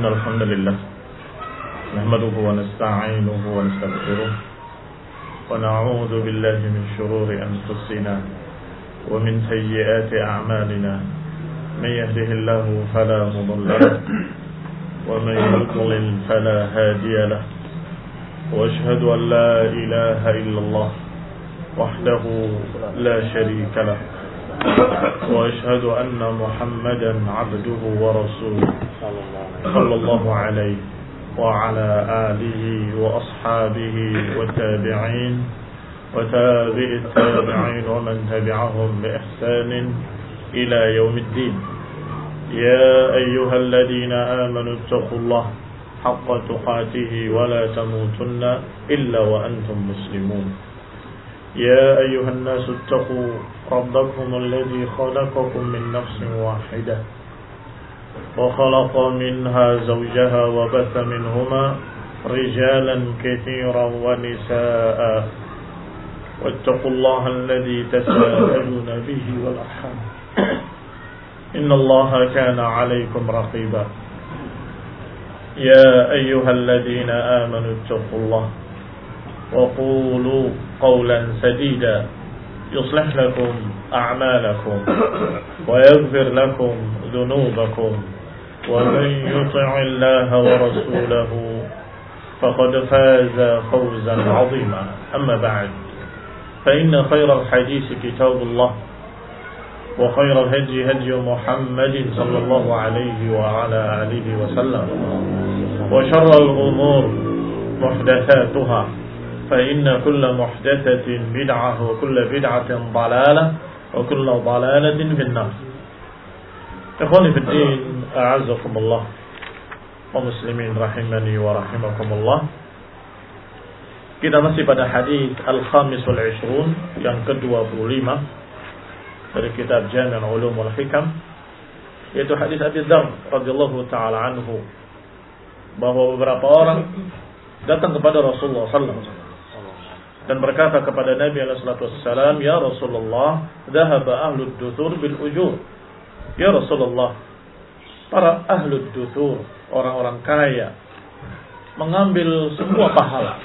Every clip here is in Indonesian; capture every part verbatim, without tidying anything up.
إن الحمد لله نحمده ونستعينه ونستغفره ونعوذ بالله من شرور أنفسنا ومن سيئات أعمالنا من يهده الله فلا مضل له ومن يضلل فلا هادي له وأشهد أن لا إله إلا الله وحده لا شريك له وأشهد أن محمدا عبده ورسوله صلى الله عليه وعلى آله وأصحابه والتابعين وتابع التابعين ومن تبعهم بإحسان إلى يوم الدين. يا أيها الذين آمنوا اتقوا الله حق تقاته ولا تموتن إلا وأنتم مسلمون. يا أيها الناس اتقوا ربكم الذي خلقكم من نفس واحدة وخلق منها زوجها وبث منهما رجالا كثيرا ونساء واتقوا الله الذي تساءلون به والأرحام إن الله كان عليكم رقيبا. يا أيها الذين آمنوا اتقوا الله وقولوا قولا سديدا يصلح لكم أعمالكم ويغفر لكم ذنوبكم ومن يطع الله ورسوله فقد فاز فوزا عظيما. أما بعد فإن خير الحديث كتاب الله وخير الهدي هدي محمد صلى الله عليه وعلى آله وسلم وشر الأمور محدثاتها فإن كل محدثة بدعة وكل بدعة ضلالة وكل ضلالة في النار. إخواني في الدين أعزكم الله ومسلمين rahimani wa rahimakumullah. Kita masih pada hadis Al-Khamis wal Ishrun yang ke-dua puluh lima dari kitab Jami' Ulum wal Hikam, yaitu hadis Abi Dzar radhiyallahu taala anhu, bahwa beberapa orang datang kepada Rasulullah sallallahu alaihi wasallam dan berkata kepada Nabi alaihi salatu wassalam, "Ya Rasulullah, dhahaba ahlud duthur bil ujur." Ya Rasulullah, para ahlud duthur, orang-orang kaya, mengambil semua pahala.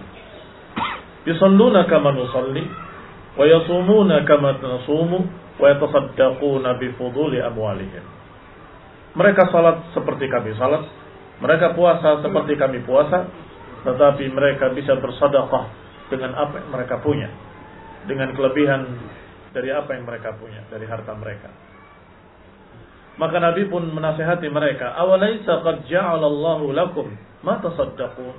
Yusalluna kama nusalli wa yasumuna kama nasumu wa yatasaddaquna bi fuduli amwalihim. Mereka salat seperti kami salat, mereka puasa seperti kami puasa, tetapi mereka bisa bersedekah dengan apa yang mereka punya, dengan kelebihan dari apa yang mereka punya, dari harta mereka. Maka Nabi pun menasihati mereka, "Awalaisa qad ja'alallahu lakum ma tasaddaqun?"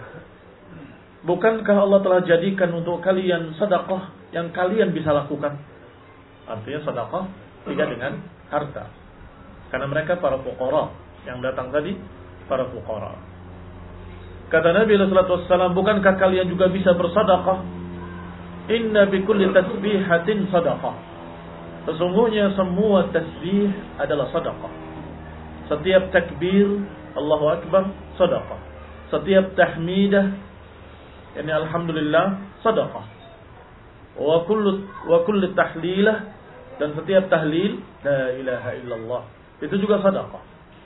Bukankah Allah telah jadikan untuk kalian sedekah yang kalian bisa lakukan? Artinya sedekah tidak dengan harta. Karena mereka para fuqara, yang datang tadi para fuqara. Kata Nabi sallallahu alaihi wasallam, bukankah kalian juga bisa bersedekah? Inna bi kulli tasbihatin sadaqah. Sesungguhnya semua tasbih adalah sedekah. Setiap takbir Allahu Akbar sedekah. Setiap tahmidah, yani alhamdulillah, sedekah. Wa kullu wa kullu tahlilah, dan setiap tahlil la ilaha illallah itu juga sedekah.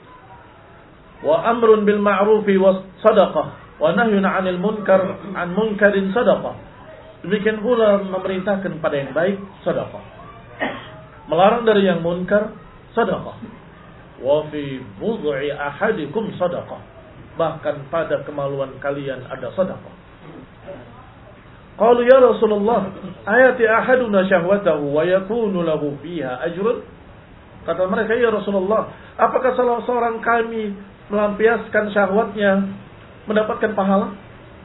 Wa amrun bil ma'rufi was sadaqah wa nahyun 'anil munkar an munkarin sadaqah. Demikian pula memerintahkan pada yang baik sedekah, melarang dari yang munkar sedekah. Wa fi bud'i ahadikum sadaqah, bahkan pada kemaluan kalian ada sedekah. Qalu ya Rasulullah, ayati ahaduna syahwatahu wa yakunu lahu fiha ajrun? Kata mereka, ya Rasulullah, apakah salah seorang kami melampiaskan syahwatnya mendapatkan pahala?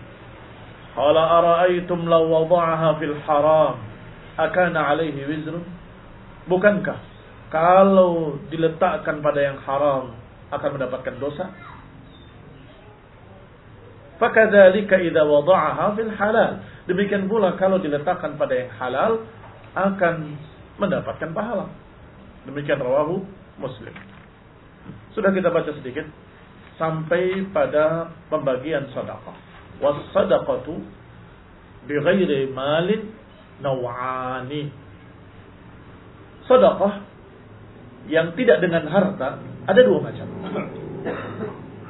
Qala ara'aytum law wada'aha fil haram akana 'alaihi wizrun? Bukankah kalau diletakkan pada yang haram akan mendapatkan dosa? Fakadzalika idza wada'aha fil halal. Demikian pula kalau diletakkan pada yang halal akan mendapatkan pahala. Demikian rawahu Muslim. Sudah kita baca sedikit sampai pada pembagian sedekah. Was sadaqatu bi ghairi malin naw'ani. Sedekah yang tidak dengan harta ada dua macam.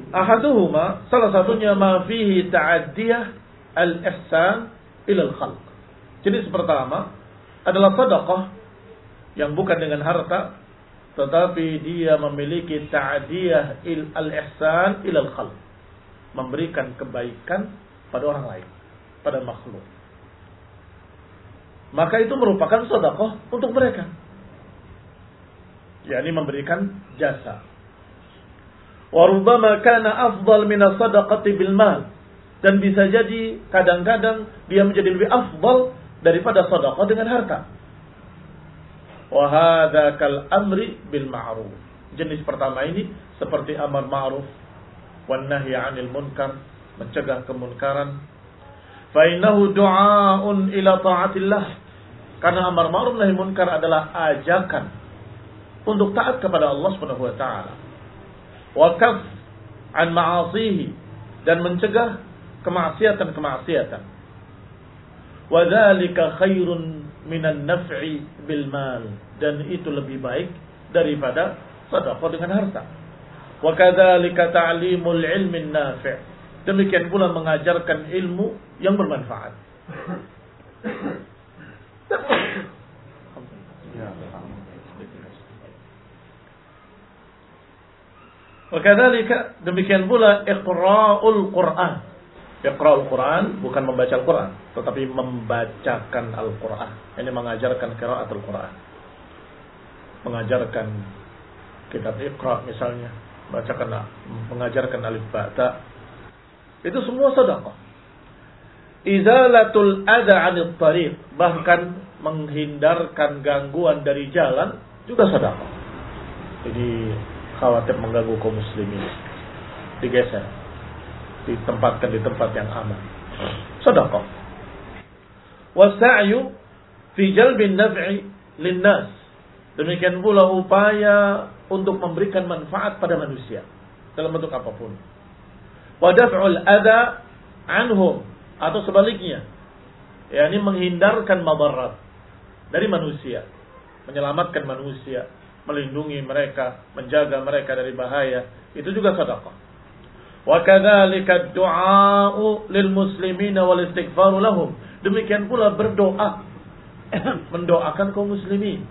Ahaduhuma, salah satunya ma fihi ta'addiyah al-ihsan ila al-khalq. Jenis pertama adalah sedekah yang bukan dengan harta, tetapi dia memiliki ta'diyah al-ihsan ila al-khalq, memberikan kebaikan pada orang lain, pada makhluk. Maka itu merupakan sedekah untuk mereka, yakni memberikan jasa. Wa rubbama kana afdal min as-sadaqati bil mal, dan bisa jadi kadang-kadang dia menjadi lebih afdal daripada sedekah dengan harta. Wa hadza kal amri bil ma'ruf. Jenis pertama ini seperti amar ma'ruf wan nahy 'anil munkar, mencegah kemunkaran. Fa innahu du'aun ila ta'atillah. Karena amar ma'ruf nahi munkar adalah ajakan untuk taat kepada Allah Subhanahu wa taala. Wa kaf 'an ma'asihi, dan mencegah kemaksiatan-kemaksiatan. Wa dzalika khairun minan naf'i bil mal, dan itu lebih baik daripada sedekah dengan harta. Wa kadzalika ta'limul ilmin nafi', demikian pula mengajarkan ilmu yang bermanfaat. Wa kadzalika, demikian pula iqra'ul Qur'an. Iqra'ul Qur'an bukan membaca Al-Qur'an, tetapi membacakan Al-Qur'an. Ini mengajarkan qiraatul Qur'an. Mengajarkan kitab Iqra misalnya, bacakan, mengajarkan alif ba ta. Itu semua sedekah. Izalatul adha 'anil tariq, bahkan menghindarkan gangguan dari jalan juga sedekah. Jadi khawatir mengganggu kaum muslimin, digeser, ditempatkan di tempat yang aman. Sedekah. Wasa'yu fi jalbin naf'i linnas, demikian pula upaya untuk memberikan manfaat pada manusia dalam bentuk apapun. Wa daf'ul adha anhum, atau sebaliknya, yakni menghindarkan madarat dari manusia, menyelamatkan manusia, melindungi mereka, menjaga mereka dari bahaya, itu juga sedekah. Wa kadzalika ad-du'a'u lil muslimina wal istighfaru lahum, demikian pula berdoa, mendoakan kaum muslimin,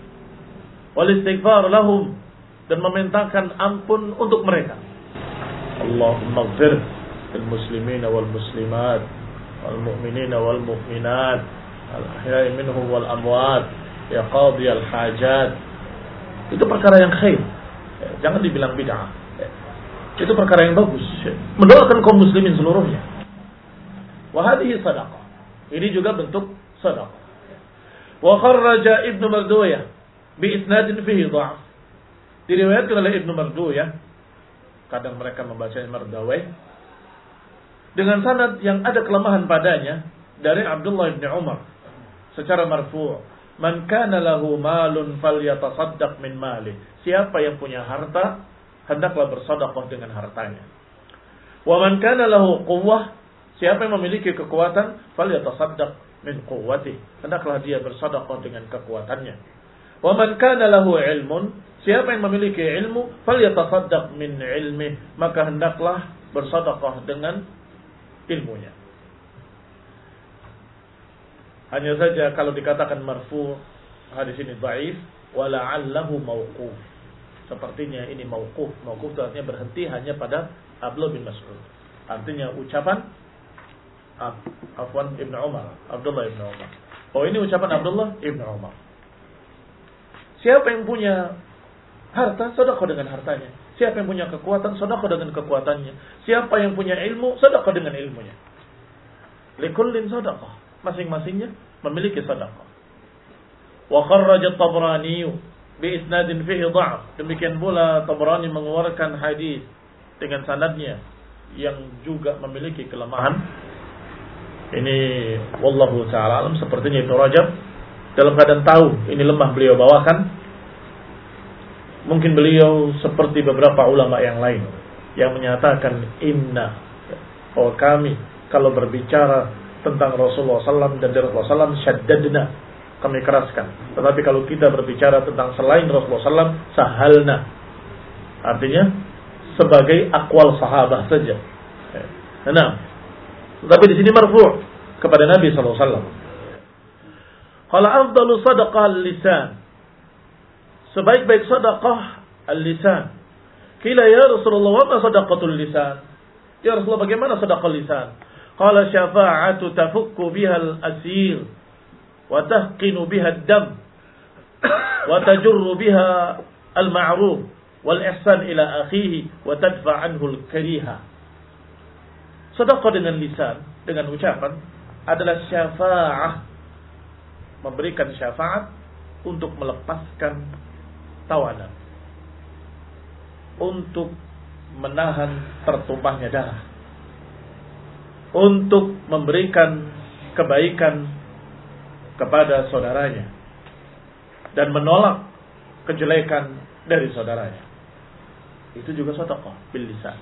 wal istighfar lahum, dan memintakan ampun untuk mereka. Allahumma ighfir lil muslimina wal muslimat wal mu'minina wal mu'minat al ahya'i minhum wal amwat ya qadhi al hajat. Itu perkara yang khair, jangan dibilang bid'ah. Itu perkara yang bagus, mendoakan kaum muslimin seluruhnya. Wa hadhihi sadaqah, ini juga bentuk sedekah. Wa kharraja Ibnu Marduyah bi isnadin fihi dha'f, diriwayatkan oleh Ibnu Marduyah, kadang mereka membacanya Mardawai, dengan sanad yang ada kelemahan padanya, dari Abdullah bin Umar secara marfu', man kana lahu malun falyatasaddaq min mali, siapa yang punya harta hendaklah bersedekah dengan hartanya. Wa man kana lahu quwwah, siapa yang memiliki kekuatan, falyatasaddaq min quwwati, hendaklah dia bersedekah dengan kekuatannya. Wa man kana lahu ilmun, siapa yang memiliki ilmu, falyatasaddaq min ilmi, maka hendaklah bersedekah dengan ilmunya. Hanya saja kalau dikatakan marfu, hadis ini dhaif, wa la'allahu mauquf. Sepertinya ini mauquf. Mauquf itu artinya berhenti hanya pada Abdullah bin Mas'ud. Artinya ucapan Afwan Ibn Umar, Abdullah Ibn Umar. Oh, ini ucapan Abdullah Ibn Umar. Siapa yang punya harta, sedekah dengan hartanya. Siapa yang punya kekuatan, sedekah dengan kekuatannya. Siapa yang punya ilmu, sedekah dengan ilmunya. Likullin sedekah, masing-masingnya memiliki sedekah. Wa kharraja Tabrani bi isnadin fihi dha'f, demikian pula Tabrani mengeluarkan hadis dengan sanadnya yang juga memiliki kelemahan. Ini wallahu ta'ala alam, sepertinya Ibnu Rajab dalam keadaan tahu ini lemah beliau bawakan. Mungkin beliau seperti beberapa ulama yang lain yang menyatakan inna, oh kami kalau berbicara tentang Rasulullah sallallahu alaihi wasallam dan dari Rasulullah sallallahu alaihi wasallam syaddadna, kami keraskan. Tetapi kalau kita berbicara tentang selain Rasulullah sallallahu alaihi wasallam sahalna, artinya sebagai aqwal sahabat saja. Nah, tapi di sini marfu' kepada Nabi sallallahu alaihi wasallam. Qala afdalu sadaqah al-lisan. Sebaik-baik sedekah al-lisan. Qila ya Rasulullah, wa ma sadaqatul lisan? Ya Rasulullah, bagaimana sedekah lisan? Qala syafa'atu tafukku biha al-asir wa tahqinu biha ad-dam wa tajurru biha al-ma'ruf wal ihsan ila akhihi wa tadfa' anhu al-kariha. Sedekah dengan lisan, dengan ucapan adalah syafa'ah, memberikan syafaat untuk melepaskan tawanan, untuk menahan tertumpahnya darah, untuk memberikan kebaikan kepada saudaranya dan menolak kejelekan dari saudaranya. Itu juga sedekah bil lisan.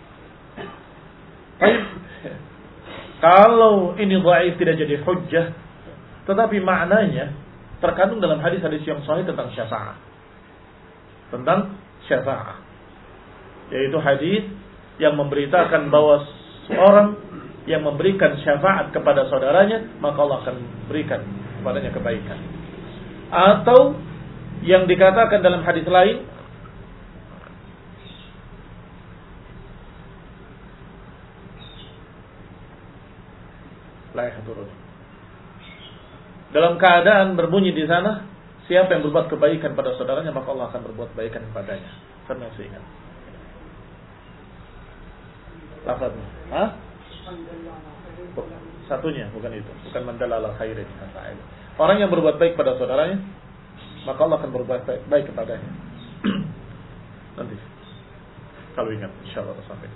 Kalau ini dhaif tidak jadi hujjah, tetapi maknanya terkandung dalam hadis-hadis yang sahih tentang syafaat. Tentang syafaat. Yaitu hadis yang memberitakan bahwa seorang yang memberikan syafaat kepada saudaranya, maka Allah akan berikan kepadanya kebaikan. Atau yang dikatakan dalam hadis lain, dalam keadaan berbunyi di sana, siapa yang berbuat kebaikan pada saudaranya, maka Allah akan berbuat kebaikan kepadanya. Karena saya ingat. Lafaznya. Hah? Satunya, bukan itu. Bukan mandala ala khairin. Orang yang berbuat baik pada saudaranya, maka Allah akan berbuat baik, baik kepadanya. Nanti. Kalau ingat, insyaAllah sampai.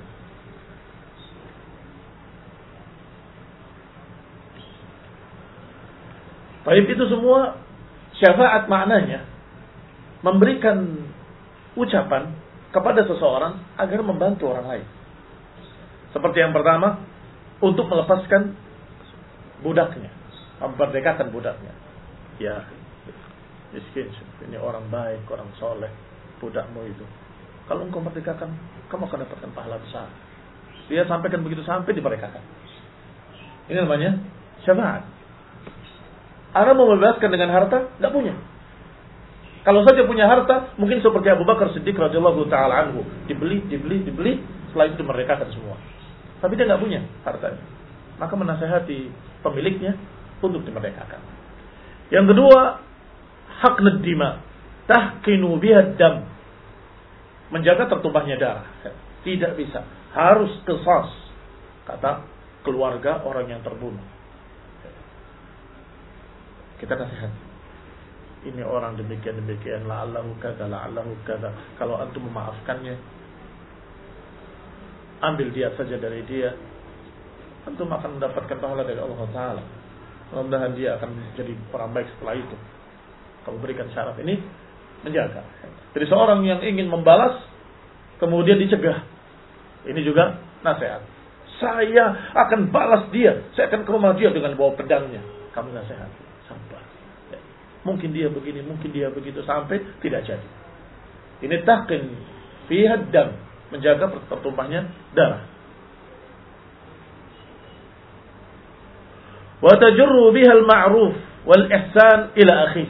Baik, itu semua syafaat maknanya memberikan ucapan kepada seseorang agar membantu orang lain. Seperti yang pertama, untuk melepaskan budaknya, memerdekakan budaknya. Ya, miskin, ini orang baik, orang soleh, budakmu itu. Kalau engkau merdekakan, kamu akan dapatkan pahala besar. Dia sampaikan begitu sampai dimerdekakan. Ini namanya syafaat. Anda mau membebaskan dengan harta? Tidak punya. Kalau saja punya harta, mungkin seperti Abu Bakar Siddiq radhiyallahu taala anhu, dibeli, dibeli, dibeli, setelah itu dimerdekakan semua. Tapi dia tidak punya hartanya. Maka menasihati pemiliknya untuk dimerdekakan. Yang kedua, hak nedima, tahqinu biha dam, menjaga tertumpahnya darah. Tidak bisa, harus qisas, kata keluarga orang yang terbunuh. Kita nasihat. Ini orang demikian-demikian, la'allahu kada, la'allahu kada. Kalau antum memaafkannya, ambil dia saja dari dia, antum akan mendapatkan pahala dari Allah Ta'ala. Mudah-mudahan dia akan jadi orang baik setelah itu. Kalau berikan syarat ini, menjaga. Jadi seorang yang ingin membalas, kemudian dicegah. Ini juga nasihat. Saya akan balas dia, saya akan ke rumah dia dengan bawa pedangnya. Kamu nasihat. Sabar. Ya. Mungkin dia begini, mungkin dia begitu, sampai tidak jadi. Ini tahqin fiha dam, menjaga tertumpahnya darah. Wa tajurru biha al-ma'ruf wal ihsan ila akhi.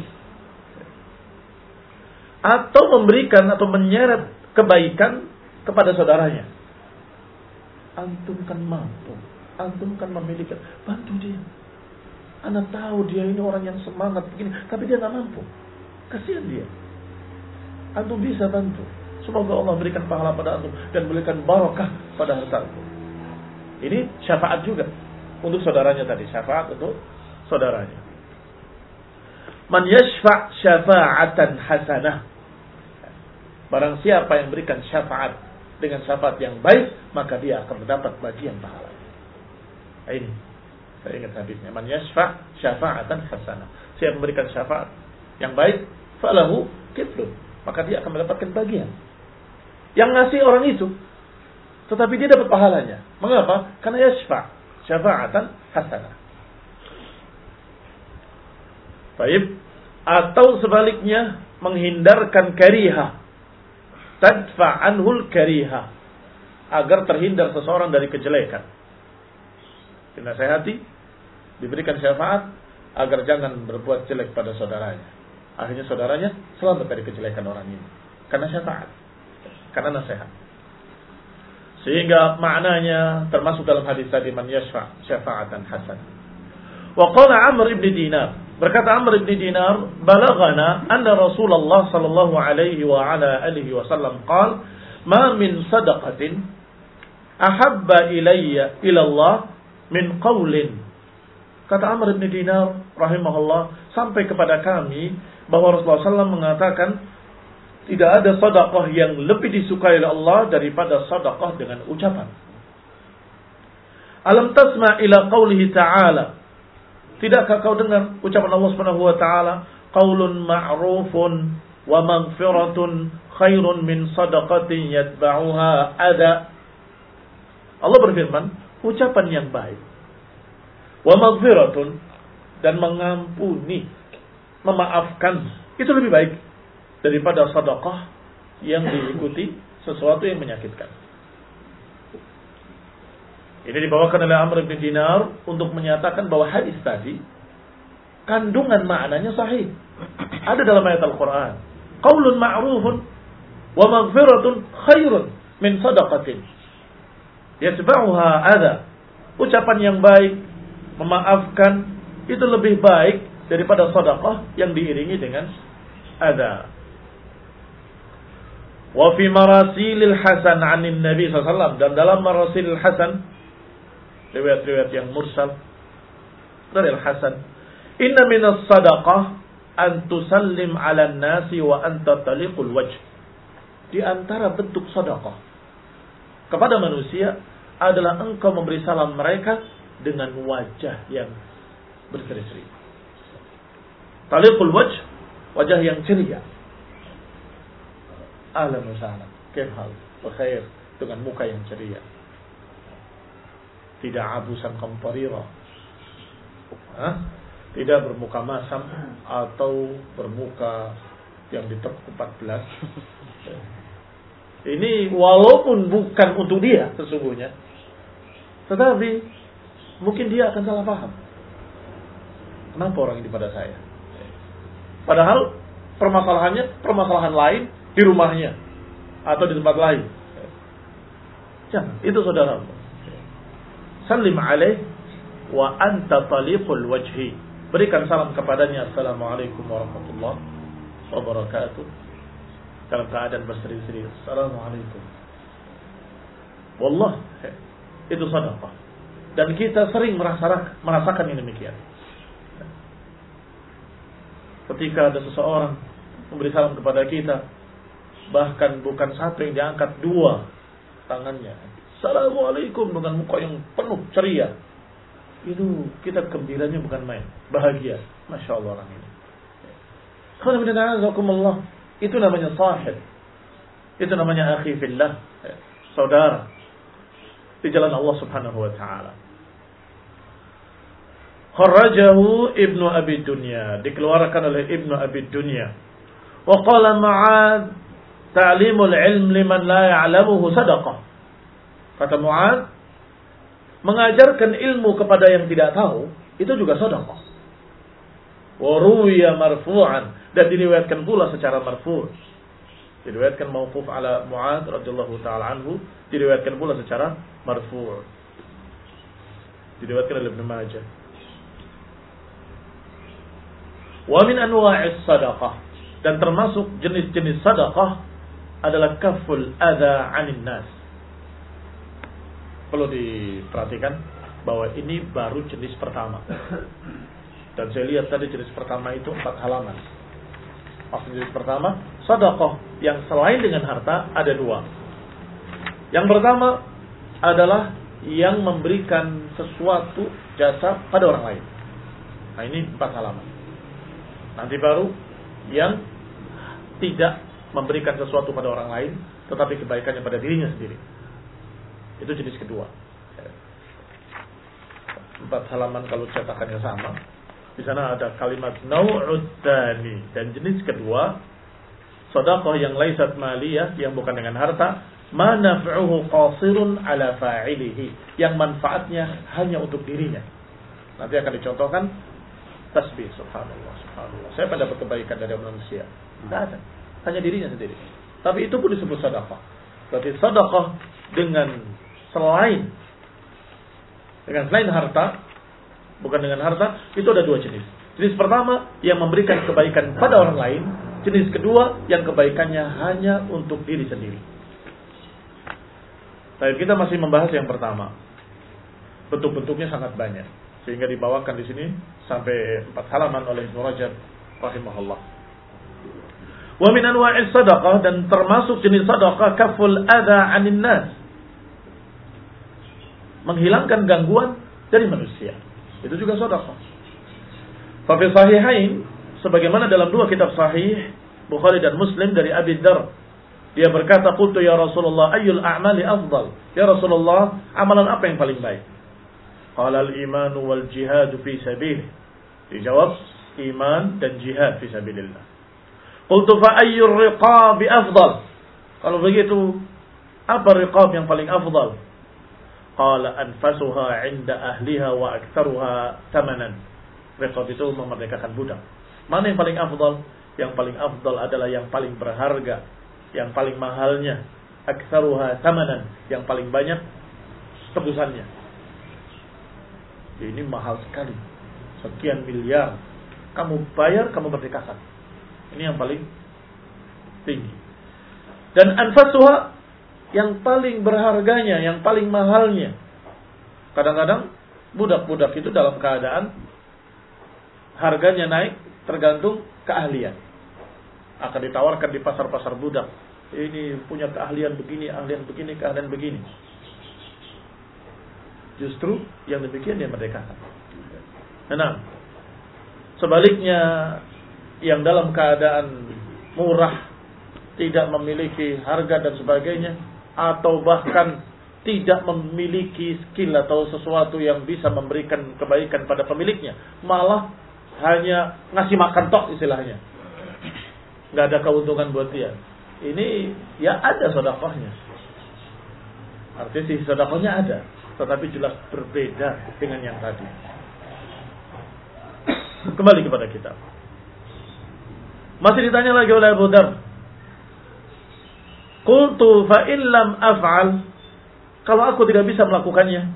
Atau memberikan atau menyeret kebaikan kepada saudaranya. Antum kan mampu, antum kan memiliki, bantu dia. Anda tahu dia ini orang yang semangat begini, tapi dia nggak mampu. Kasihan dia. Antum bisa bantu. Semoga Allah berikan pahala pada antum dan berikan barakah pada harta antum. Ini syafaat juga untuk saudaranya tadi. Syafaat untuk saudaranya. Man yashfa' syafa'atan hasanah. Barang siapa yang berikan syafaat dengan syafaat yang baik, maka dia akan mendapat bagian pahala. Ini. Saya ingat hadisnya, man yashfa' syafa'atan hasanah. Siapa memberikan syafaat yang baik, falahu kiflun, maka dia akan mendapatkan bagian. Yang ngasih orang itu, tetapi dia dapat pahalanya. Mengapa? Karena yashfa' syafa'atan hasanah. Baik. Atau sebaliknya, menghindarkan karihah, tadfa' anhul karihah, agar terhindar seseorang dari kejelekan. Dinasehati, diberikan syafaat agar jangan berbuat jelek pada saudaranya. Akhirnya saudaranya selamat dari kejelekan orang ini karena syafaat, karena nasihat. Sehingga maknanya termasuk dalam hadis tadi, man yashfa' syafa'atan hasan. Wa qala Amr ibn Dinar, berkata Amr ibn Dinar, balaghana anna Rasulullah sallallahu alaihi wa ala alihi wasallam qala ma min sadaqatin ahabba ilayya ila Allah min qawlin. Kata Amr ibn Dinar rahimahullah, sampai kepada kami bahwa Rasulullah sallallahu alaihi wasallam mengatakan tidak ada sedekah yang lebih disukai oleh Allah daripada sedekah dengan ucapan. Alam tasma ila qaulihi ta'ala, tidakkah kau dengar ucapan Allah Subhanahu wa taala, qaulun ma'rufun wa maghfiratun khairun min sadaqatin yatba'uha adha. Allah berfirman, ucapan yang baik, wa maghfiratun, dan mengampuni, memaafkan, itu lebih baik daripada sedekah yang diikuti sesuatu yang menyakitkan. Ini dibawakan oleh Amr bin Dinar untuk menyatakan bahwa hadis tadi kandungan maknanya sahih. Ada dalam ayat Al-Quran, qaulun ma'rufun wa maghfiratun khairun min sadaqatin yatba'uha adha. Ucapan yang baik, memaafkan, itu lebih baik daripada sedekah yang diiringi dengan adha. Wa fi marasilil Hasan 'anin Nabi sallallahu alaihi wasallam, dan dalam marasilil Hasan, riwayat-riwayat yang mursal dari Al-Hasan, inna minas sadaqah an tusallim 'alan nasi wa anta taliqul wajh. Di antara bentuk sedekah kepada manusia adalah engkau memberi salam mereka dengan wajah yang berseri-seri. Taliqul wajh, wajah yang ceria. Ahlan wa sahlan, kaif hal, bkhair, dengan muka yang ceria. Tidak abusan kamparira, tidak bermuka masam atau bermuka yang ditekuk empat belas. Ini walaupun bukan untuk dia sesungguhnya, tetapi mungkin dia akan salah paham. Kenapa orang ini pada saya? Padahal permasalahannya permasalahan lain di rumahnya atau di tempat lain. Jangan, itu saudara. Salim alaih wa anta taliqul wajhi. Berikan salam kepadanya, assalamualaikum warahmatullahi wabarakatuh, dalam keadaan berseri-seri, assalamualaikum. Wallah, itu sedekah. Dan kita sering merasakan merasakan ini demikian. Ketika ada seseorang memberi salam kepada kita, bahkan bukan satu yang diangkat, dua tangannya, assalamualaikum, dengan muka yang penuh ceria, itu kita gembiranya bukan main, bahagia. Masya Allah orang ini. Itu namanya sahib, itu namanya akhi fillah, saudara di jalan Allah Subhanahu wa taala. Kharrajahu Ibnu Abi Dunya, dikeluarkan oleh Ibnu Abi Dunya. Wa qala Mu'adz, ta'limul ilm liman la ya'lamuhu sadaqah. Kata Mu'adz, mengajarkan ilmu kepada yang tidak tahu itu juga sedekah. Wa ruwiya marfu'an, dan diriwayatkan pula secara marfu'. Diriwayatkan mauquf ala Mu'adz radhiyallahu taala anhu, diriwayatkan pula secara marfu'. Diriwayatkan oleh Ibnu Majah. Wa min anwa'is sadaqah, dan termasuk jenis-jenis sedekah adalah kaful adza 'anil nas. Perlu diperhatikan bahwa ini baru jenis pertama. Dan saya lihat tadi jenis pertama itu empat halaman. Maksud jenis pertama, sedekah yang selain dengan harta ada dua. Yang pertama adalah yang memberikan sesuatu jasa pada orang lain. Nah ini empat halaman. Nanti baru yang tidak memberikan sesuatu pada orang lain, tetapi kebaikannya pada dirinya sendiri. Itu jenis kedua. Empat halaman kalau cetakannya sama. Di sana ada kalimat nau'ud tsani, dan jenis kedua sedekah yang laisat maliyah, yang bukan dengan harta, ma naf'uhu qasirun ala fa'ilihi, yang manfaatnya hanya untuk dirinya. Nanti akan dicontohkan tasbih, subhanallah, subhanallah. Saya pada dapat kebaikan dari manusia. Tidak ada, hanya dirinya sendiri. Tapi itu pun disebut sedekah. Berarti sedekah dengan selain dengan selain harta, bukan dengan harta, itu ada dua jenis. Jenis pertama yang memberikan kebaikan pada orang lain. Jenis kedua yang kebaikannya hanya untuk diri sendiri. Tapi kita masih membahas yang pertama. Bentuk-bentuknya sangat banyak, sehingga dibawakan di sini sampai empat halaman oleh Ibnu Rajab rahimahullah. Wa min anwa'is sadaqah, dan termasuk jenis sadaqah kaful adza 'anil nas, menghilangkan gangguan dari manusia. Itu juga sadaqah. Fa fi sahihain, sebagaimana dalam dua kitab sahih Bukhari dan Muslim dari Abi Dzar, dia berkata, qultu ya Rasulullah ayyul a'mali afdal? Ya Rasulullah, amalan apa yang paling baik? Qala al-iman wal jihad fi sabilillah. Dijawab, iman dan jihad fi sabilillah. Qultu fa ayyur riqab afdal? Kalau begitu, apa riqab yang paling afdal? Qala anfasuha 'inda ahliha wa aktsaruha thamanan. Riqab itu memerdekakan budak. Mana yang paling afdal? Yang paling afdal adalah yang paling berharga, yang paling mahalnya. Aktsaruha thamanan, yang paling banyak tebusannya. Ini mahal sekali. Sekian miliar kamu bayar, kamu merdekakan. Ini yang paling tinggi. Dan anfasuha, yang paling berharganya, yang paling mahalnya. Kadang-kadang budak-budak itu dalam keadaan harganya naik tergantung keahlian. Akan ditawarkan di pasar-pasar budak. Ini punya keahlian begini, keahlian begini, keahlian begini. Justru yang demikian dia merdekakan. Nah, sebaliknya yang dalam keadaan murah, tidak memiliki harga dan sebagainya, atau bahkan tidak memiliki skill atau sesuatu yang bisa memberikan kebaikan pada pemiliknya, malah hanya ngasih makan tok istilahnya, nggak ada keuntungan buat dia. Ini ya ada sedekahnya, artinya si sedekahnya ada, tetapi jelas berbeda dengan yang tadi. Kembali kepada kita. Masih ditanya lagi oleh Abu Dzar. Qultu fa illam af'al, kalau aku tidak bisa melakukannya,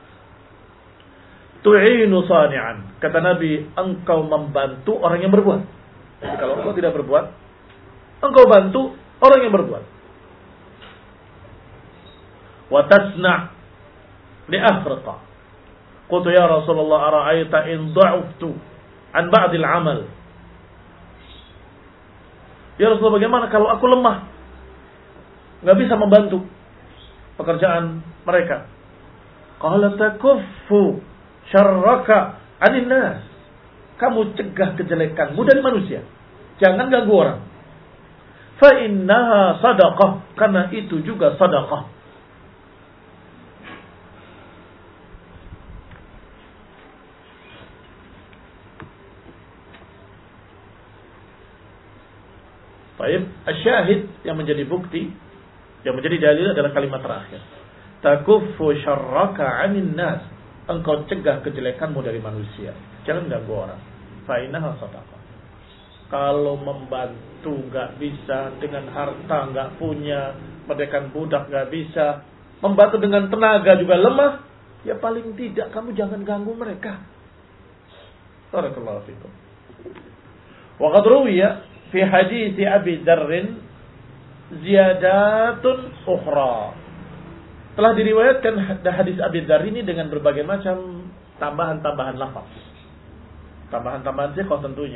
tu'inu sani'an, kata Nabi, engkau membantu orang yang berbuat. Jadi kalau engkau tidak berbuat, engkau bantu orang yang berbuat. Wa tasna' li afriqa. Qultu ya Rasulullah ara'aita in dha'uftu an ba'dil amal. Ya Rasulullah, bagaimana kalau aku lemah, nggak bisa membantu pekerjaan mereka? Qala takuffu syarraka 'anil nas. Kamu cegah kejelekanmu dari manusia. Jangan ganggu orang. Fa innaha sadaqah, karena itu juga sedekah. Baik, asyahid yang menjadi bukti, yang menjadi dalil adalah kalimat terakhir. Takuffu syarraka 'anil nas. Engkau cegah kejelekanmu dari manusia. Jangan ganggu orang. Fa innaha sadaqah. Kalau membantu enggak bisa, dengan harta enggak punya, merdekakan budak enggak bisa, membantu dengan tenaga juga lemah, ya paling tidak kamu jangan ganggu mereka. Barakallahu fikum. Wa qad ruwiya fi hadits Abi Dzar ziyadatun ukhra. Telah diriwayatkan hadis Abi Dzar ini dengan berbagai macam tambahan-tambahan lafaz. Tambahan-tambahan siqah tentunya.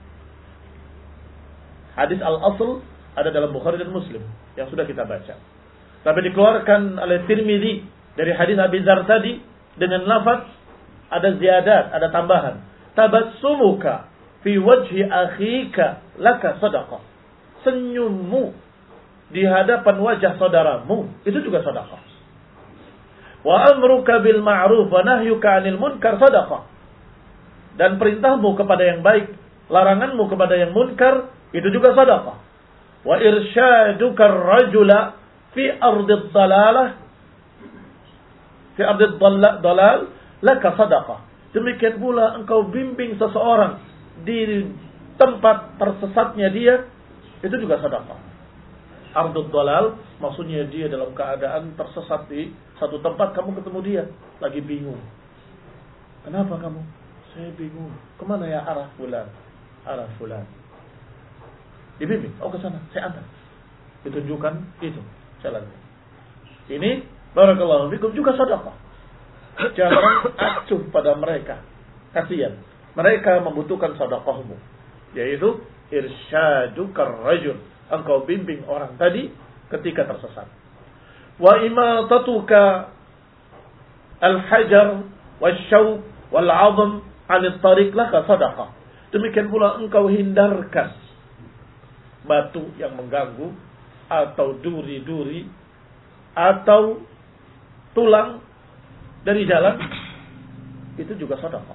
Hadis al-asl ada dalam Bukhari dan Muslim yang sudah kita baca. Tapi dikeluarkan oleh Tirmidzi dari hadis Abi Dzar tadi dengan lafaz ada ziyadat, ada tambahan. Tabassumuka fi wajhi akhika laka sadaqah. Senyummu di hadapan wajah saudaramu itu juga sedekah. Wa amruka bil ma'ruf wa nahyuka 'anil munkar sadaqah. Dan perintahmu kepada yang baik, laranganmu kepada yang munkar, itu juga sedekah. Wa irsyaduka ar-rajula fi ardid dalalah fi ardid dalal laka sadaqah. Demikian pula engkau bimbing seseorang di tempat tersesatnya dia, itu juga sedekah. Ardud dalal maksudnya dia dalam keadaan tersesat di satu tempat, kamu ketemu dia lagi bingung. Kenapa kamu? Saya bingung. Kemana ya arah fulan? Arah fulan. Dibimbing, oh ke sana, saya antar. Ditunjukkan itu jalannya. Ini barakallahu fikum juga sedekah. Jangan acuh pada mereka. Kasihan. Mereka membutuhkan sedekahmu. Yaitu irsyadukar rajul. Engkau bimbing orang tadi ketika tersesat. Wa imatatuka al-hajar wal-syawq wal-'azm 'anil tariq laka sadaqah. Demikian pula engkau hindarkan batu yang mengganggu atau duri-duri atau tulang dari jalan, itu juga sedekah.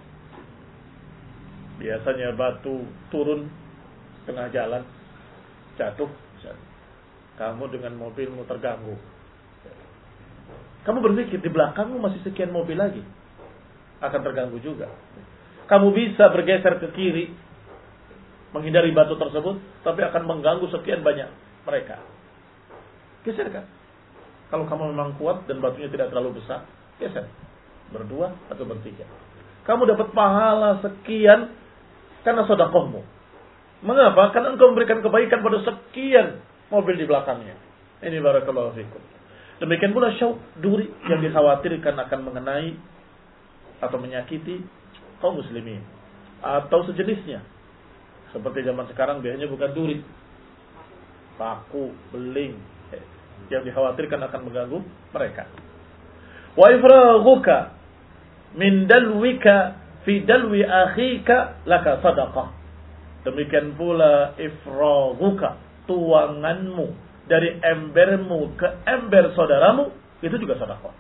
Biasanya batu turun tengah jalan, jatuh, kamu dengan mobilmu terganggu. Kamu berpikir di belakangmu masih sekian mobil lagi, akan terganggu juga. Kamu bisa bergeser ke kiri, menghindari batu tersebut, tapi akan mengganggu sekian banyak mereka. Geserkan. Kalau kamu memang kuat dan batunya tidak terlalu besar, geser. Berdua atau bertiga. Kamu dapat pahala sekian karena sedekahmu. Mengapa? Karena engkau memberikan kebaikan pada sekian mobil di belakangnya. Ini barakallahu fikum. Demikian pula syauq, duri yang dikhawatirkan akan mengenai atau menyakiti kaum muslimin atau sejenisnya. Seperti zaman sekarang biasanya bukan duri, paku, beling yang dikhawatirkan akan mengganggu mereka. Wa ifraghuka min dalwika fi dalwi akhika laka sadaqah. Demikian pula ifraghuka, tuanganmu dari embermu ke ember saudaramu, itu juga sedekah.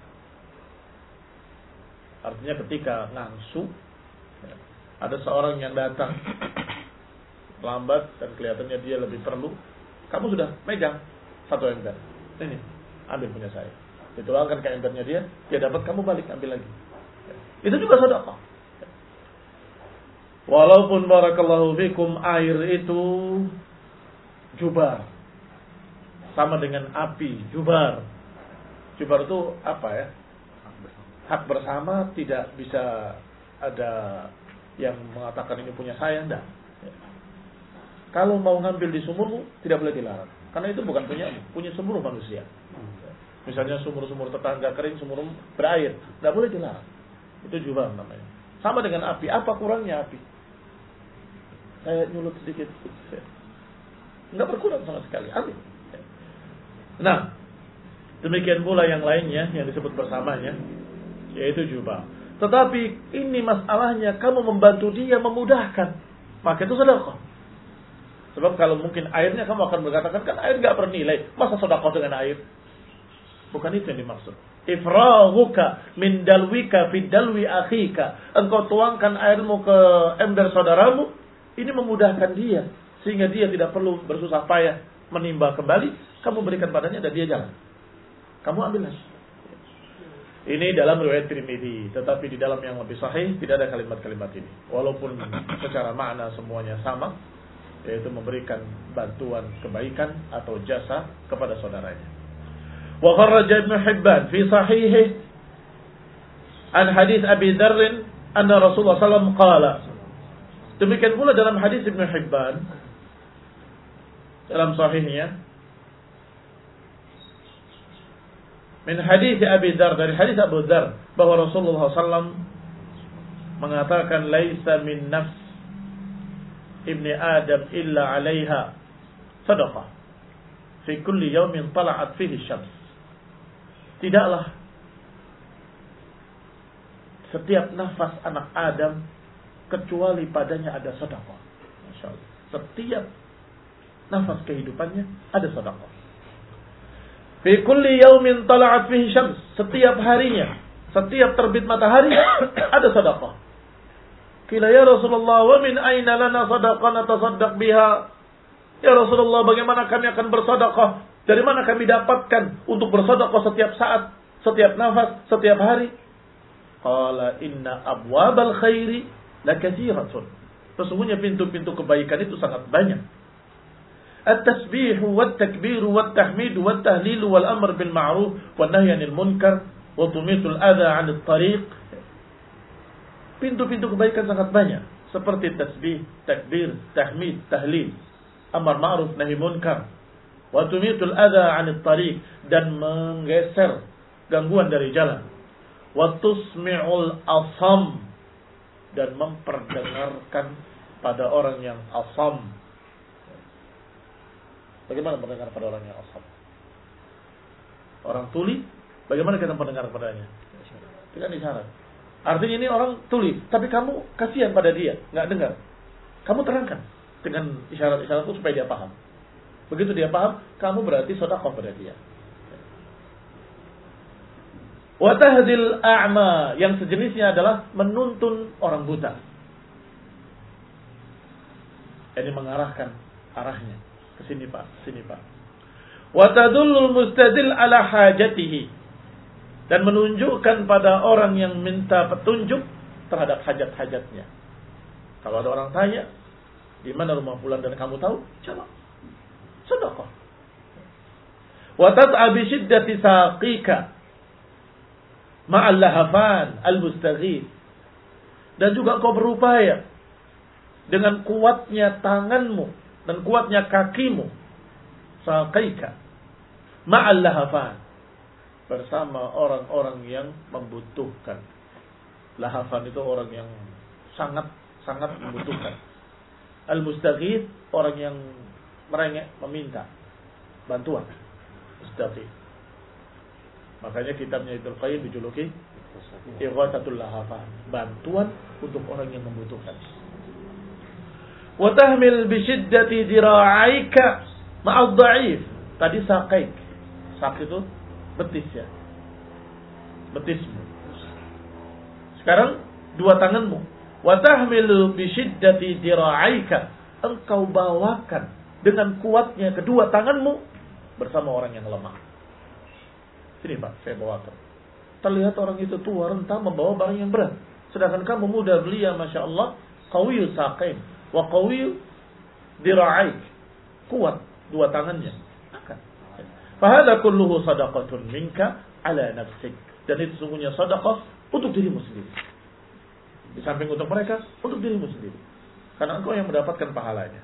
Artinya ketika ngangsu, ada seorang yang datang lambat dan kelihatannya dia lebih perlu, kamu sudah megang satu ember. Ini, ambil punya saya. Dituangkan ke embernya dia, dia dapat, kamu balik ambil lagi. Itu juga sedekah. Walaupun barakallahu fikum air itu jubar, sama dengan api, jubar. Jubar itu apa ya? Hak bersama, tidak bisa ada yang mengatakan ini punya saya, enggak. Kalau mau ngambil di sumurmu, tidak boleh dilarang. Karena itu bukan punyamu, punya seluruh manusia. Misalnya sumur-sumur tetangga kering, sumur berair, tidak boleh dilarang. Itu jubar namanya. Sama dengan api, apa kurangnya api? Saya nyulut sedikit, enggak berkurang sama sekali, ambil. Nah, demikian pula yang lainnya yang disebut bersamanya, yaitu jubar. Tetapi ini masalahnya, kamu membantu dia, memudahkan, maka itu sedekah. Sebab kalau mungkin airnya kamu akan berkatakan, kan air enggak bernilai, masa sedekah dengan air? Bukan itu yang dimaksud. Ifraghuka min dalwika fi dalwi akhika. Engkau tuangkan airmu ke ember saudaramu, ini memudahkan dia sehingga dia tidak perlu bersusah payah menimba kembali. Kamu berikan padanya dan dia jalan. Kamu ambil lagi. Ini dalam riwayat Tirmidzi, tetapi di dalam yang lebih sahih tidak ada kalimat-kalimat ini. Walaupun secara makna semuanya sama, yaitu memberikan bantuan kebaikan atau jasa kepada saudaranya. Wa kharraja Ibnu Hibban fi sahihi an hadis Abi Dzar anna Rasulullah sallallahu alaihi wasallam qala. Demikian pula dalam hadis Ibnu Hibban dalam sahihnya min hadis Abi Dzar, dari hadis Abu Dzar bahwa Rasulullah sallallahu alaihi wasallam mengatakan laisa min nafs ibni Adam illa 'alaiha sadaqah fi kulli yawmin tala'at fihi syams. Tidaklah setiap nafas anak Adam kecuali padanya ada sedekah. Masyaallah. Setiap nafas kehidupannya ada sedekah. Fi kulli yawmin tala'at fihi syams, setiap harinya, setiap terbit matahari ada sedekah. Qila ya Rasulullah, wa min aina lana sadaqah natasaddaq biha? Ya Rasulullah, bagaimana kami akan bersedekah Dari mana kami dapatkan untuk bersedekah setiap saat, setiap nafas, setiap hari? Qala inna abwabal khairi lakatsiratun. Sesungguhnya pintu-pintu kebaikan itu sangat banyak. At-tasbih wat-takbir wat-tahmid wat-tahlil wal-amr bil ma'ruf wan-nahy 'anil munkar wa tumitul adza 'anil tariq. Pintu-pintu kebaikan sangat banyak, seperti tasbih, takbir, tahmid, tahlil, amar ma'ruf, nahi munkar, wa tumitul adza 'anil tariq, dan menggeser gangguan dari jalan, wa tusmi'ul asam, dan memperdengarkan pada orang yang asam. Bagaimana mendengar pada orang yang asam? Orang tuli, bagaimana kita mendengar padanya? Dengan isyarat. Artinya ini orang tuli, tapi kamu kasihan pada dia, nggak dengar. Kamu terangkan dengan isyarat-isyarat itu supaya dia paham. Begitu dia paham, kamu berarti sedekah pada dia. Wa tahdil a'ma, yang sejenisnya adalah menuntun orang buta. Ini mengarahkan arahnya ke sini Pak, sini Pak. Wa tadullul mustadil ala hajatihi, dan menunjukkan pada orang yang minta petunjuk terhadap hajat-hajatnya. Kalau ada orang tanya, di mana rumah fulan dan kamu tahu, jawab, sedekah. Wa tas'a bi shiddati saqika ma'al lahafan al-mustaghith, dan juga kau berupaya dengan kuatnya tanganmu dan kuatnya kakimu, saqika ma'al lahafan, bersama orang-orang yang membutuhkan. Lahafan itu orang yang sangat sangat membutuhkan. Al-mustaghith, orang yang merengek, meminta bantuan. Mustaghith. Makanya kitabnya Ibnu Qayyim dijuluki Ighatsatul Lahafan, bantuan untuk orang yang membutuhkan. Wa tahmil bi shiddati dira'aika ma'ad dha'if. Tadi saqaik. Sak itu betis ya. Betismu. Sekarang dua tanganmu. Wa tahmil bi shiddati dira'aika. Engkau bawakan dengan kuatnya kedua tanganmu bersama orang yang lemah. Sini Pak, saya bawakan. Terlihat orang itu tua, renta, membawa barang yang berat. Sedangkan kamu muda belia, Masya Allah, qawiyu saqain, wa qawiyu dira'aik. Kuat dua tangannya. Fahada kulluhu sadaqatun minka ala nafsik. Dan itu sungguhnya sedekah untuk dirimu sendiri. Di samping untuk mereka, untuk dirimu sendiri. Karena engkau yang mendapatkan pahalanya.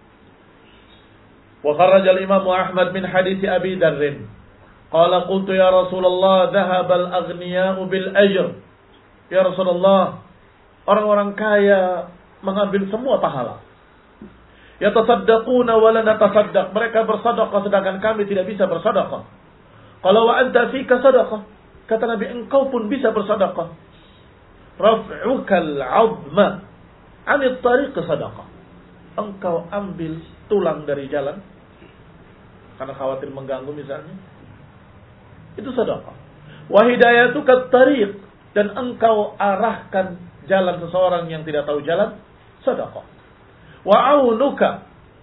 Wa kharaja al-Imam Ahmad min hadits Abi Darr. Qala qultu ya Rasulullah dhahaba al-aghniya'u bil ajr. Ya Rasulullah, orang-orang kaya mengambil semua pahala. Yatasaddaquna wa la natasaddaq. Mereka bersedekah sedangkan kami tidak bisa bersedekah. Qala wa anta fika sadaqah. Kata Nabi, engkau pun bisa bersedekah. Raf'ukal 'azma 'anil tariq sadaqah. Engkau ambil tulang dari jalan karena khawatir mengganggu misalnya, itu sedekah. Wa hidayatuka tariq, dan engkau arahkan jalan seseorang yang tidak tahu jalan, sedekah. Wa aunuka,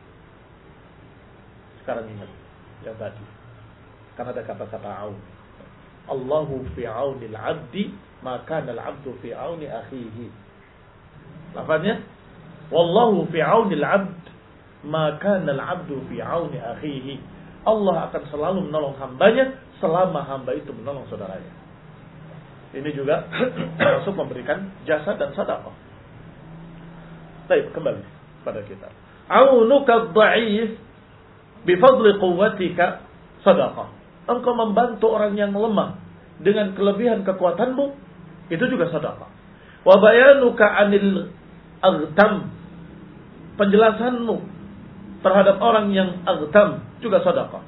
sekarang ingat yang tadi, karena ada kata-kata aun. Allahu fi aunil 'abdi ma kana al-'abdu fi auni akhihi. Lafaznya wallahu fi aunil 'abd ma kana al-'abdu fi auni akhihi. Allah akan selalu menolong hambanya selama hamba itu menolong saudaranya. Ini juga termasuk memberikan jasa dan sedekah. Baik, kembali pada kita. Aunuka dha'if bi fadli quwwatika sedekah. Engkau membantu orang yang lemah dengan kelebihan kekuatanmu, itu juga sedekah. Wa bayanuka 'anil aghtam, penjelasanmu terhadap orang yang aghtam juga sedekah.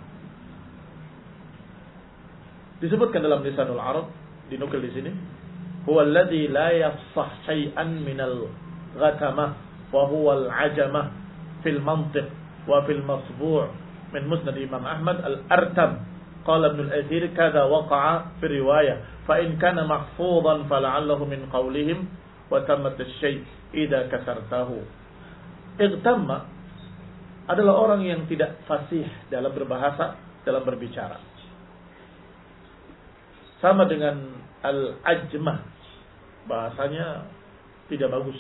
Disebutkan dalam Lisanul Arab, dinukil di sini, huwa alladhi la yafsah syai'an minal ghatamah wa huwa al-'ajamah fil mantiq wa fil masbu' min musnad Imam Ahmad al-Artam. Qala Ibn al-Athir kada waqa'a fi riwayah fa in kana mahfuzan fala'allahu min qawlihim wa tammat asy-syai' idza kasartahu. Igtamma adalah orang yang tidak fasih dalam berbahasa, dalam berbicara. Sama dengan al-ajmah, bahasanya tidak bagus.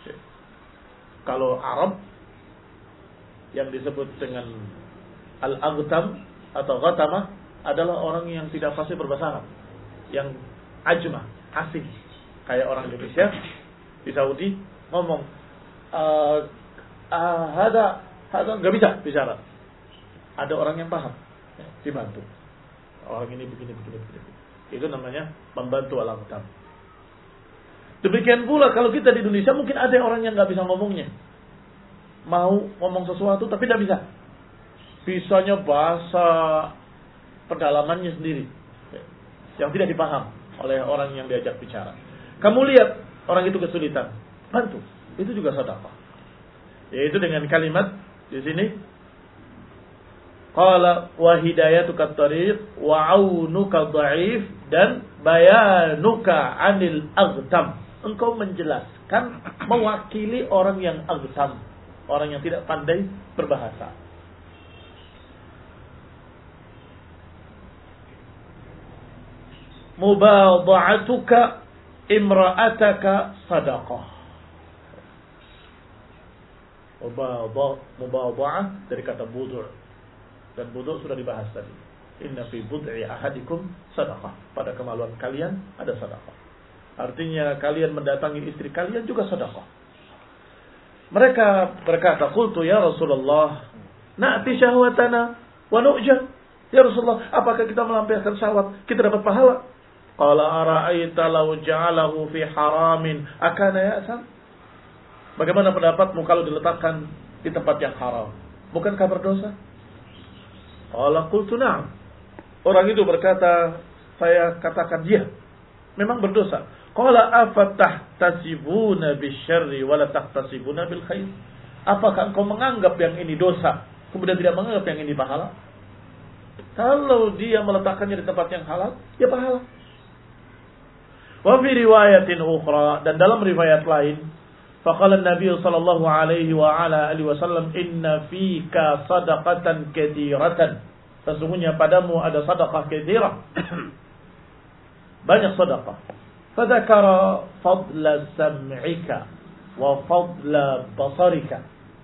Kalau Arab yang disebut dengan al-aghtam atau ghatamah adalah orang yang tidak fasih berbahasa Arab, yang ajmah, asing. Kayak orang Indonesia di Saudi ngomong uh, uh, hada hada nggak bisa bicara. Ada orang yang paham, dibantu. Orang ini begini begini begini. Itu namanya membantu al-aghtam. Demikian pula kalau kita di Indonesia mungkin ada orang yang nggak bisa ngomongnya, mau ngomong sesuatu tapi tidak bisa. Bisanya bahasa pedalamannya sendiri yang tidak dipaham oleh orang yang diajak bicara. Kamu lihat orang itu kesulitan, bantu. Itu juga sedekah. Yaitu dengan kalimat di sini qala wa hidayatuka tariq wa aunuka dhaif dan bayanuka anil aghtam. Engkau menjelaskan mewakili orang yang aghtam, orang yang tidak pandai berbahasa. Mubadha'atuka imra'ataka sadaqah. Mubadha'ah dari kata budu'. Dan budu' sudah dibahas tadi. Inna fi bud'i ahadikum sadaqah. Pada kemaluan kalian ada sadaqah. Artinya kalian mendatangi istri kalian juga sedekah. Mereka berkata, "Qultu ya Rasulullah, na'ti syahwatana wa nu'jar." Ya Rasulullah, apakah kita melampiaskan syahwat, kita dapat pahala? Qala ara'aita law ja'alahu fi haramin akana ya'sam? Bagaimana pendapatmu kalau diletakkan di tempat yang haram? Bukankah berdosa? Qala qultu na'am. Orang itu berkata, saya katakan dia memang berdosa. Qala afatahtasibuna bisyarri wala tahtasibuna bil khair? Apakah engkau menganggap yang ini dosa kemudian tidak menganggap yang ini pahala? Kalau dia meletakkannya di tempat yang halal, ya pahala. Wa fi riwayatin ukhra, dan dalam riwayat lain, faqala an-nabiy sallallahu alaihi wa ala alihi wasallam inna fika sadaqatan katsiratan. Sesungguhnya padamu ada sedekah katsirah. Banyak sedekah. Fadzakara fadla sam'ika wa fadla basarika.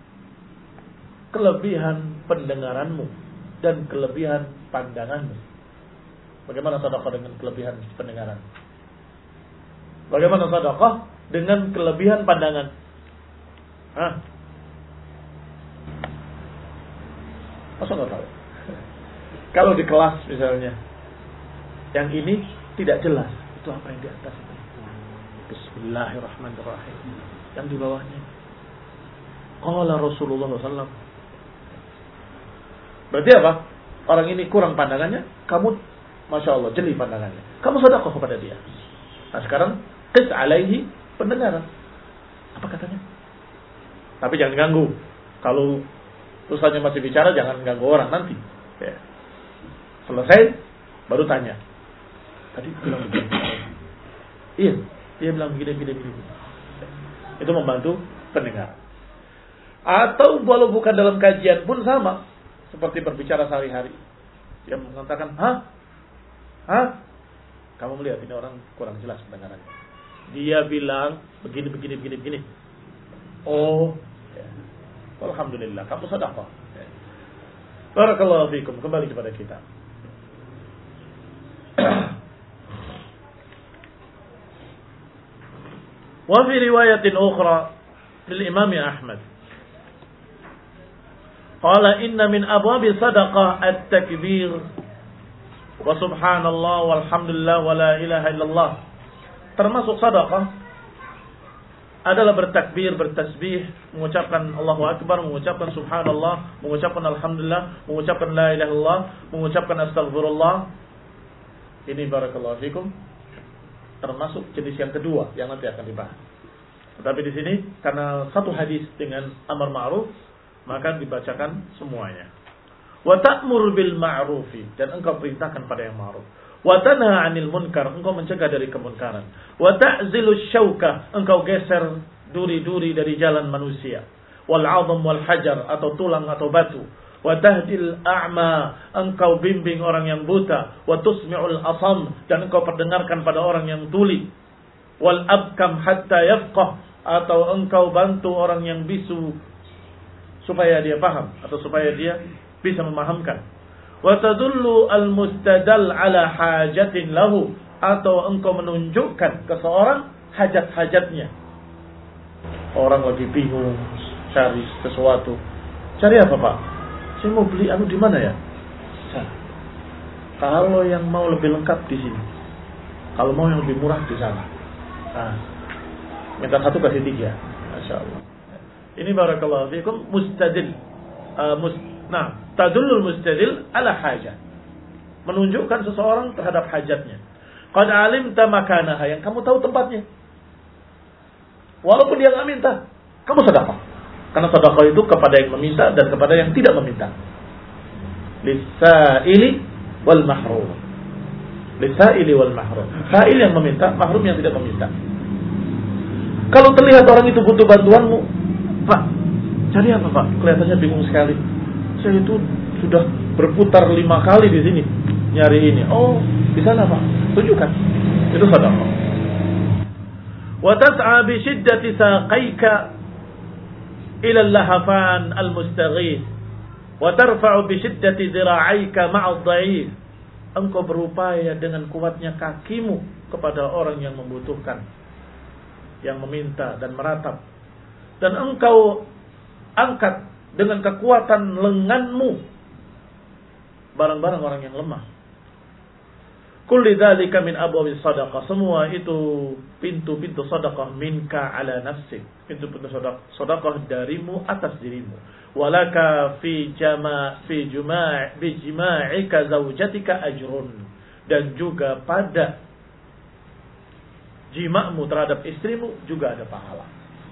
Kelebihan pendengaranmu dan kelebihan pandanganmu. Bagaimana sedekah dengan kelebihan pendengaran? Bagaimana sedekah dengan kelebihan pandangan? Hah? Masa nggak tahu? Kalau di kelas misalnya, yang ini tidak jelas. Itu apa yang di atas itu? Bismillahirrahmanirrahim. Yang di bawahnya qala Rasulullah sallallahu alaihi wasallam. Berarti apa? Orang ini kurang pandangannya, kamu Masya Allah jeli pandangannya, kamu sedekah kepada dia. Nah sekarang qis alaihi pendengaran. Apa katanya? Tapi jangan ganggu. Kalau ustaznya masih bicara jangan ganggu orang nanti ya. Selesai baru tanya. Tadi bilang begini. Iya, dia bilang begini, begini, begini. Itu membantu pendengar. Atau walau bukan dalam kajian pun sama. Seperti berbicara sehari-hari. Dia mengatakan, hah? Hah? Kamu melihat ini orang kurang jelas pendengarannya. Dia bilang begini, begini, begini, begini. Oh, ya. Alhamdulillah, kamu sedekah. Ya. Barakallahu fikum. Kembali kepada kita. Wa fi riwayatin ukhra lil Imam Ahmad qala inna min abwabi sadaqah at-takbir wa subhanallah walhamdulillah wa la ilaha illallah. Termasuk sedekah adalah bertakbir, bertasbih, mengucapkan Allahu Akbar, mengucapkan subhanallah, mengucapkan alhamdulillah, mengucapkan la ilaha illallah, mengucapkan astaghfirullah. Ini barakallahu fikum termasuk jenis yang kedua yang nanti akan dibahas. Tetapi di sini karena satu hadis dengan amar ma'ruf maka dibacakan semuanya. Wa ta'mur bil ma'rufi, dan engkau perintahkan pada yang ma'ruf. Wa tanha 'anil munkar, engkau mencegah dari kemunkaran. Wa ta'zilu syauka, engkau geser duri-duri dari jalan manusia. Wal 'adham wal hajar, atau tulang atau batu. wa tahdil a'ma, engkau bimbing orang yang buta, wa tusmi'ul asam, dan engkau perdengarkan pada orang yang tuli, wal abkam hatta yafqah, atau engkau bantu orang yang bisu supaya dia paham atau supaya dia bisa memahamkan. Wa tadullu al-mustadal ala hajatin lahu, atau engkau menunjukkan ke seorang hajat-hajatnya. Orang lagi bingung cari sesuatu. Cari apa, Pak? Saya mau beli anu di mana ya? Sana. Kalau yang mau lebih lengkap di sini. Kalau mau yang lebih murah di sana. Nah, minta satu kasih tiga. Masya Allah. Ini barakallahu fiikum mustadil. Uh, mus, nah, tadullul mustadil ala hajat. Menunjukkan seseorang terhadap hajatnya. Qad alimta makanaha, yang kamu tahu tempatnya. Walaupun dia enggak minta, kamu sedekah. Karena sedekah itu kepada yang meminta dan kepada yang tidak meminta. Lisaili wal mahrum. Lisaili wal mahrum. Sa'il yang meminta, mahrum yang tidak meminta. Kalau terlihat orang itu butuh bantuanmu, Pak, cari apa, Pak? Kelihatannya bingung sekali. Saya itu sudah berputar lima kali di sini nyari ini. Oh, di sana, Pak. Tunjukkan. Itu sedekah. Wa tas'a bi shiddati saqaika ila al-lahafan al-mustaghith wa tarfa'u bi shiddati dhira'aika ma'a ad-dha'if. Engkau berupaya dengan kuatnya kakimu kepada orang yang membutuhkan, yang meminta dan meratap, dan engkau angkat dengan kekuatan lenganmu barang-barang orang yang lemah. Kulli dzalika min abwaabis shadaqah. Semua itu pintu-pintu sedekah minka ala nafsik. Pintu-pintu sedekah darimu atas dirimu. Walaka fi jama' fi juma' bi jima'ika zaujatika ajrun. Dan juga pada jima'mu terhadap istrimu juga ada pahala.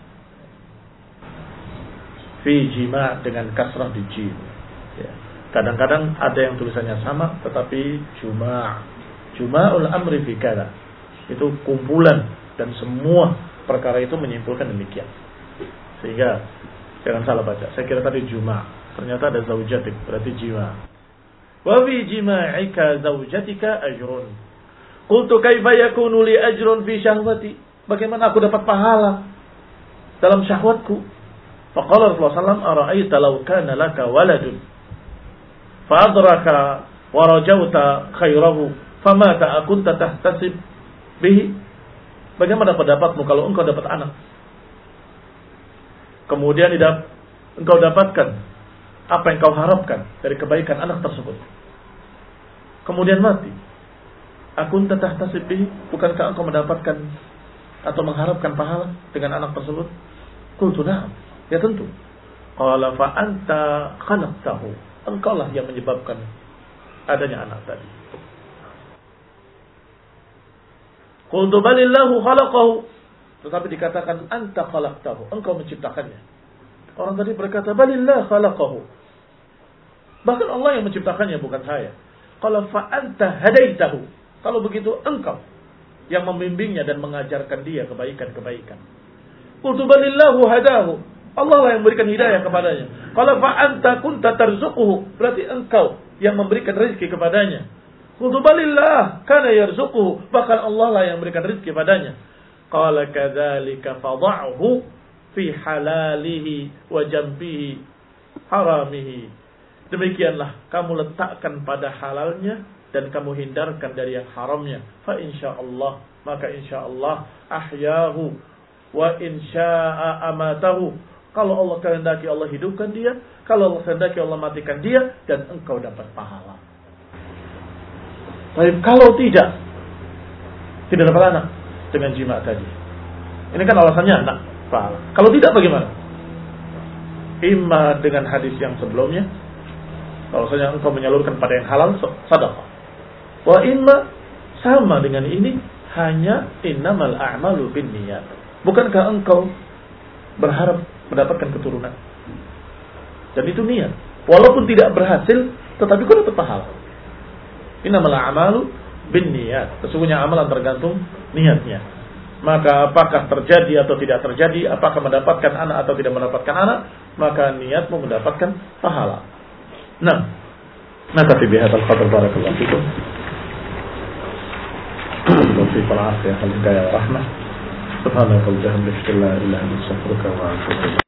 Fi jima' dengan kasrah di jim. Ya. Kadang-kadang ada yang tulisannya sama tetapi juma'. Juma'ul amri fi kada. Itu kumpulan dan semua perkara itu menyimpulkan demikian. Sehingga jangan salah baca. Saya kira tadi juma', ternyata ada zaujatik, berarti jima'. Wa fi jima'ika zaujatika ajrun. Qultu kaifa yakunu li ajrun fi syahwati? Bagaimana aku dapat pahala dalam syahwatku? Faqala Rasulullah sallallahu alaihi wasallam, ara'aita law kana laka waladun fa adraka wa rajauta khairahu fama ta'akunta tahtasib bihi. Bagaimana pendapatmu kalau engkau dapat anak, kemudian tidak engkau dapatkan apa yang kau harapkan dari kebaikan anak tersebut, kemudian mati? Akunta tahtasib bihi, bukankah engkau mendapatkan atau mengharapkan pahala dengan anak tersebut? Qultu na'am, ya tentu. Qala fa anta khalaqtahu, engkaulah yang menyebabkan adanya anak tadi. Qultu balillahu khalaqahu, tetapi dikatakan anta khalaqtahu, engkau menciptakannya. Orang tadi berkata balillah khalaqahu, bahkan Allah yang menciptakannya, bukan saya. Qala fa anta hadaitahu, kalau begitu engkau yang membimbingnya dan mengajarkan dia kebaikan-kebaikan. Qultu balillahu hadahu, Allah lah yang memberikan hidayah kepadanya. Qala fa anta kunta tarzuquhu, berarti engkau yang memberikan rezeki kepadanya. Qultu balillah kana yarzuquhu, bahkan Allah lah yang memberikan rezeki padanya. Qala kadzalika fadha'hu fi halalihi wa jambihi haramihi. Demikianlah kamu letakkan pada halalnya dan kamu hindarkan dari yang haramnya. Fa insyaallah, maka insyaallah ahyahu wa insya'a amatahu. Kalau Allah kehendaki Allah hidupkan dia, kalau Allah kehendaki Allah matikan dia, dan engkau dapat pahala. Tapi kalau tidak, tidak dapat anak dengan jima' tadi. Ini kan alasannya anak, pahala. Kalau tidak bagaimana? Imma dengan hadis yang sebelumnya, bahwasanya engkau menyalurkan pada yang halal, sedekah. Wa imma sama dengan ini, hanya innamal a'malu binniyat. Bukankah engkau berharap mendapatkan keturunan? Dan itu niat. Walaupun tidak berhasil, tetapi kau dapat pahala. Innamal a'malu binniyat. Sesungguhnya amalan tergantung niatnya. Maka apakah terjadi atau tidak terjadi, apakah mendapatkan anak atau tidak mendapatkan anak, maka niatmu mendapatkan pahala. Nah, nakfi bihadzal qadar, barakallahu fikum. Taufiq wal afiyah wal hidayah wa rahmah. Subhanaka wa bihamdika la ilaha illa anta astaghfiruka wa atubu ilaik.